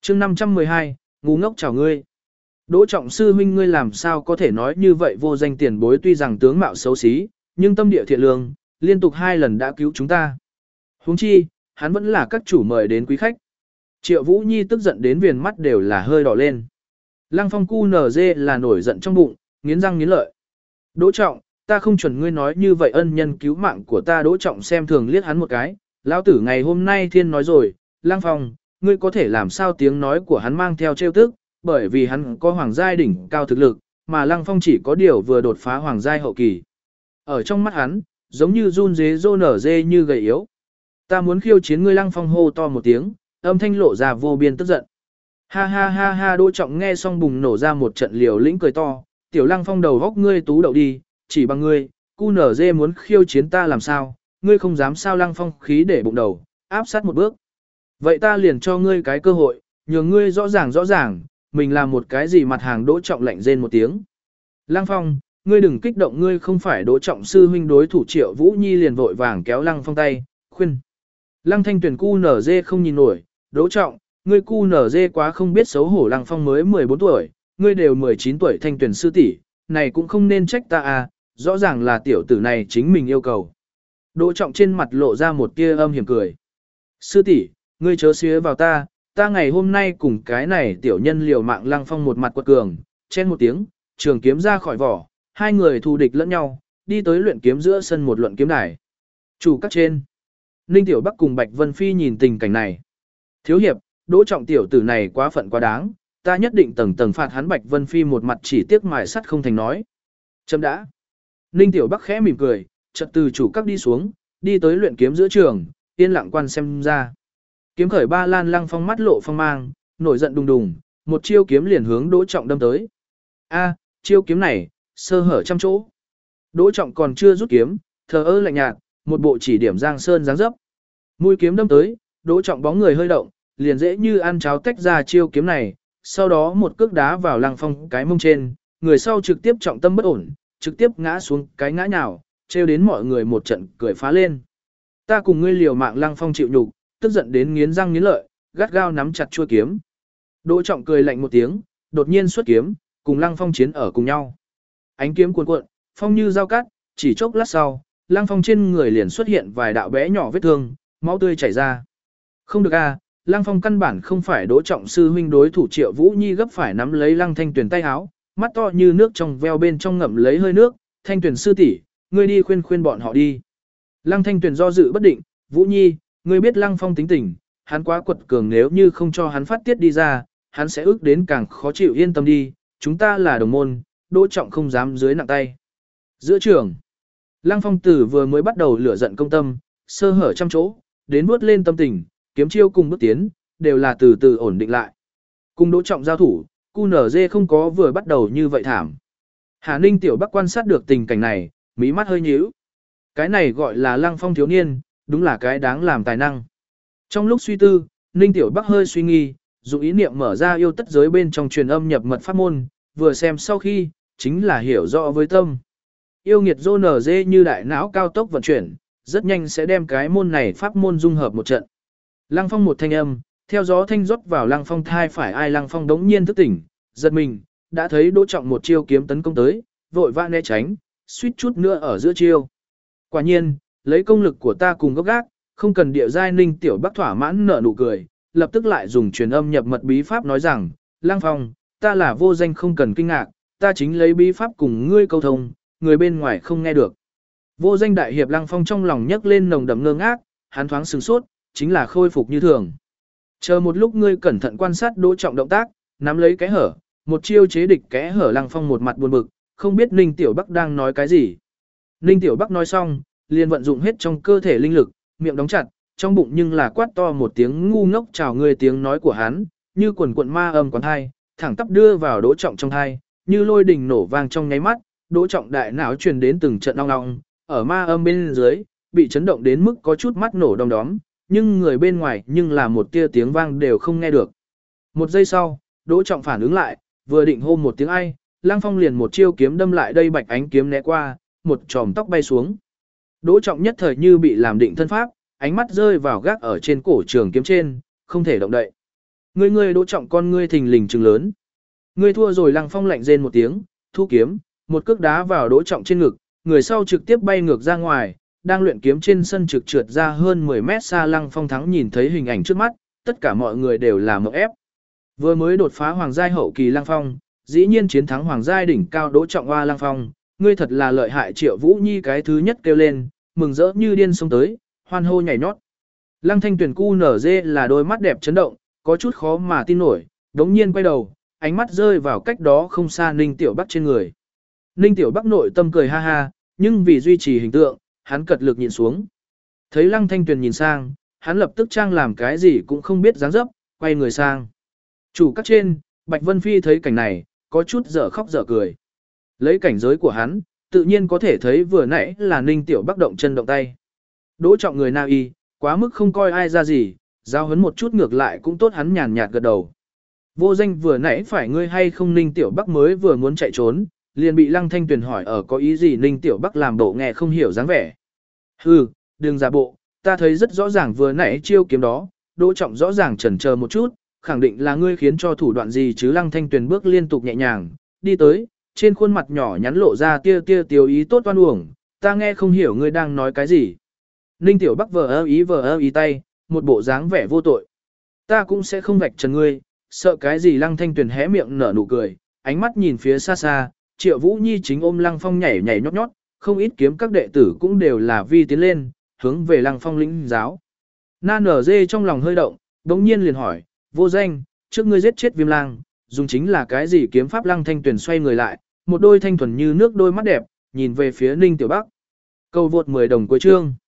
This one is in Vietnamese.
chương 512, ngu ngốc chào ngươi. Đỗ Trọng sư huynh ngươi làm sao có thể nói như vậy, vô danh tiền bối tuy rằng tướng mạo xấu xí, nhưng tâm địa thiện lương, liên tục 2 lần đã cứu chúng ta. Huống chi, hắn vẫn là các chủ mời đến quý khách. Triệu Vũ Nhi tức giận đến viền mắt đều là hơi đỏ lên. Lăng Phong QNZ là nổi giận trong bụng, nghiến răng nghiến lợi. Đỗ Trọng, ta không chuẩn ngươi nói như vậy, ân nhân cứu mạng của ta. Đỗ Trọng xem thường liếc hắn một cái. Lão tử ngày hôm nay thiên nói rồi, Lăng Phong, ngươi có thể làm sao? Tiếng nói của hắn mang theo trêu tức, bởi vì hắn có hoàng giai đỉnh cao thực lực, mà Lăng Phong chỉ có điều vừa đột phá hoàng giai hậu kỳ. Ở trong mắt hắn, giống như run dế rô nở dê như gầy yếu. Ta muốn khiêu chiến ngươi. Lăng Phong hô to một tiếng, âm thanh lộ ra vô biên tức giận. Ha ha ha ha. Đỗ Trọng nghe xong bùng nổ ra một trận liều lĩnh cười to. Tiểu Lăng Phong đầu góc ngươi tú đậu đi, chỉ bằng ngươi, QNZ muốn khiêu chiến ta làm sao? Ngươi không dám sao? Lăng Phong khí để bụng đầu, áp sát một bước. Vậy ta liền cho ngươi cái cơ hội, nhường ngươi rõ ràng, mình là một cái gì mặt hàng. Đỗ Trọng lạnh rên một tiếng. Lăng Phong, ngươi đừng kích động, ngươi không phải Đỗ Trọng sư huynh đối thủ. Triệu Vũ Nhi liền vội vàng kéo Lăng Phong tay, khuyên. Lăng Thanh Tuyền QNZ không nhìn nổi, Đỗ Trọng, ngươi QNZ quá không biết xấu hổ. Lăng Phong mới 14 tuổi, ngươi đều 19 tuổi. Thanh Tuyền sư tỷ, này cũng không nên trách ta à, rõ ràng là tiểu tử này chính mình yêu cầu. Đỗ Trọng trên mặt lộ ra một tia âm hiểm cười. Sư tỷ, ngươi chớ xía vào ta ngày hôm nay cùng cái này tiểu nhân liều mạng. Lăng Phong một mặt quật cường, chen một tiếng, trường kiếm ra khỏi vỏ, 2 người thù địch lẫn nhau, đi tới luyện kiếm giữa sân một luận kiếm đài. Chủ các trên, Ninh Tiểu Bắc cùng Bạch Vân Phi nhìn tình cảnh này. Thiếu hiệp, Đỗ Trọng tiểu tử này quá phận quá đáng, ta nhất định tầng tầng phạt hắn. Bạch Vân Phi một mặt chỉ tiếc mài sắt không thành nói. Chấm đã. Ninh Tiểu Bắc khẽ mỉm cười, chợt từ chủ các đi xuống, đi tới luyện kiếm giữa trường, yên lặng quan xem ra. Kiếm khởi ba lan. Lăng Phong mắt lộ phong mang, nổi giận đùng đùng, một chiêu kiếm liền hướng Đỗ Trọng đâm tới. A, chiêu kiếm này, sơ hở trăm chỗ. Đỗ Trọng còn chưa rút kiếm, thờ ơ lạnh nhạt, một bộ chỉ điểm giang sơn dáng dấp. Mũi kiếm đâm tới, Đỗ Trọng bóng người hơi động, liền dễ như ăn cháo tách ra chiêu kiếm này, sau đó một cước đá vào Lăng Phong cái mông trên, người sau trực tiếp trọng tâm bất ổn, trực tiếp ngã xuống cái ngã nhào, trêu đến mọi người một trận cười phá lên. Ta cùng ngươi liều mạng. Lăng Phong chịu nhục, tức giận đến nghiến răng nghiến lợi, gắt gao nắm chặt chuôi kiếm. Đỗ Trọng cười lạnh một tiếng, đột nhiên xuất kiếm, cùng Lăng Phong chiến ở cùng nhau. Ánh kiếm cuồn cuộn, phong như dao cắt, chỉ chốc lát sau, Lăng Phong trên người liền xuất hiện vài đạo bé nhỏ vết thương, máu tươi chảy ra. Không được a, Lăng Phong căn bản không phải Đỗ Trọng sư huynh đối thủ. Triệu Vũ Nhi gấp phải nắm lấy Lăng Thanh Tuyền tay áo, mắt to như nước trong veo bên trong ngậm lấy hơi nước. Thanh Tuyền sư tỷ, ngươi đi khuyên bọn họ đi. Lăng Thanh Tuyền do dự bất định. Vũ Nhi, ngươi biết Lăng Phong tính tình, hắn quá quật cường, nếu như không cho hắn phát tiết đi ra, hắn sẽ ức đến càng khó chịu. Yên tâm đi, chúng ta là đồng môn, Đỗ Trọng không dám dưới nặng tay. Giữa trường, Lăng Phong tử vừa mới bắt đầu lửa giận công tâm, sơ hở trăm chỗ, đến bước lên tâm tình, kiếm chiêu cùng bước tiến, đều là từ từ ổn định lại. Cùng Đỗ Trọng giao thủ, QNZ không có vừa bắt đầu như vậy thảm. Hà Ninh Tiểu Bắc quan sát được tình cảnh này, mí mắt hơi nhíu. Cái này gọi là Lăng Phong thiếu niên, đúng là cái đáng làm tài năng. Trong lúc suy tư, Ninh Tiểu Bắc hơi suy nghi, dùng ý niệm mở ra yêu tất giới bên trong truyền âm nhập mật pháp môn, vừa xem sau khi, chính là hiểu rõ với tâm. Yêu nghiệt dô nở dê như đại não cao tốc vận chuyển, rất nhanh sẽ đem cái môn này pháp môn dung hợp một trận. Lăng Phong một thanh âm, theo gió thanh rót vào Lăng Phong thai phải. Ai? Lăng Phong đống nhiên thức tỉnh, giật mình, đã thấy Đỗ Trọng một chiêu kiếm tấn công tới, vội vã né tránh, suýt chút nữa ở giữa chiêu. Quả nhiên, lấy công lực của ta cùng gốc gác, không cần địa giai. Ninh Tiểu Bắc thỏa mãn nở nụ cười, lập tức lại dùng truyền âm nhập mật bí pháp nói rằng, Lăng Phong, ta là vô danh, không cần kinh ngạc, ta chính lấy bí pháp cùng ngươi câu thông, người bên ngoài không nghe được. Vô danh đại hiệp. Lăng Phong trong lòng nhấc lên nồng đậm ngơ ngác, hắn thoáng sửng sốt, chính là khôi phục như thường. Chờ một lúc, ngươi cẩn thận quan sát Đỗ Trọng động tác, nắm lấy cái hở, một chiêu chế địch kẽ hở. Lăng Phong một mặt buồn bực, không biết Ninh Tiểu Bắc đang nói cái gì. Ninh Tiểu Bắc nói xong, liền vận dụng hết trong cơ thể linh lực, miệng đóng chặt, trong bụng nhưng là quát to một tiếng ngu ngốc chào ngươi. Tiếng nói của hắn, như quần quận ma âm quán thai, thẳng tắp đưa vào Đỗ Trọng trong thai, như lôi đình nổ vang trong nháy mắt. Đỗ Trọng đại não truyền đến từng trận ong ong, ở ma âm bên dưới, bị chấn động đến mức có chút mắt nổ đom đóm, nhưng người bên ngoài nhưng là một tia tiếng vang đều không nghe được. Một giây sau, Đỗ Trọng phản ứng lại, vừa định hô một tiếng ai, Lăng Phong liền một chiêu kiếm đâm lại đây. Bạch ánh kiếm né qua, một chòm tóc bay xuống. Đỗ Trọng nhất thời như bị làm định thân pháp, ánh mắt rơi vào gác ở trên cổ trường kiếm trên, không thể động đậy. Ngươi Đỗ Trọng con ngươi thình lình trừng lớn. Ngươi thua rồi. Lăng Phong lạnh rên một tiếng, thu kiếm, một cước đá vào Đỗ Trọng trên ngực, người sau trực tiếp bay ngược ra ngoài, đang luyện kiếm trên sân trực trượt ra hơn 10 mét xa. Lăng Phong thắng nhìn thấy hình ảnh trước mắt, tất cả mọi người đều là ngộp ép. Vừa mới đột phá hoàng giai hậu kỳ Lăng Phong, dĩ nhiên chiến thắng hoàng giai đỉnh cao Đỗ Trọng Hoa. Lăng Phong, ngươi thật là lợi hại. Triệu Vũ Nhi cái thứ nhất kêu lên, mừng rỡ như điên xông tới, hoan hô nhảy nhót. Lăng Thanh Tuyền cu nở dê là đôi mắt đẹp chấn động, có chút khó mà tin nổi, đống nhiên quay đầu, ánh mắt rơi vào cách đó không xa Ninh Tiểu Bắc trên người. Ninh Tiểu Bắc nội tâm cười ha ha, nhưng vì duy trì hình tượng, hắn cật lực nhìn xuống. Thấy Lăng Thanh Tuyền nhìn sang, hắn lập tức trang làm cái gì cũng không biết dáng dấp, quay người sang. Chủ các trên, Bạch Vân Phi thấy cảnh này, có chút dở khóc dở cười. Lấy cảnh giới của hắn, tự nhiên có thể thấy vừa nãy là Ninh Tiểu Bắc động chân động tay. Đỗ Trọng người Na Y, quá mức không coi ai ra gì, giao hấn một chút ngược lại cũng tốt. Hắn nhàn nhạt gật đầu. Vô Danh vừa nãy phải ngươi hay không? Ninh Tiểu Bắc mới vừa muốn chạy trốn, liền bị Lăng Thanh Tuyền hỏi ở có ý gì. Ninh Tiểu Bắc làm bộ nghe không hiểu dáng vẻ. Hừ, đừng giả bộ, ta thấy rất rõ ràng vừa nãy chiêu kiếm đó, Đỗ Trọng rõ ràng chần chờ một chút, khẳng định là ngươi khiến cho thủ đoạn gì chứ. Lăng Thanh Tuyền bước liên tục nhẹ nhàng, đi tới, trên khuôn mặt nhỏ nhắn lộ ra tia tia tiêu ý tốt oan uổng, ta nghe không hiểu ngươi đang nói cái gì. Ninh Tiểu Bắc vờ ơ ý tay, một bộ dáng vẻ vô tội. Ta cũng sẽ không vạch trần ngươi, sợ cái gì? Lăng Thanh Tuyền hé miệng nở nụ cười, ánh mắt nhìn phía xa xa, Triệu Vũ Nhi chính ôm Lăng Phong nhảy nhảy nhót nhót, không ít kiếm các đệ tử cũng đều là vi tiến lên, hướng về Lăng Phong lĩnh giáo. Na nở dê trong lòng hơi động, đống nhiên liền hỏi, Vô Danh, trước ngươi giết chết Viêm Lang, dùng chính là cái gì kiếm pháp? Lăng Thanh Tuyền xoay người lại, một đôi thanh thuần như nước đôi mắt đẹp, nhìn về phía Ninh Tiểu Bắc. Cầu vượt 10 đồng cuối chương.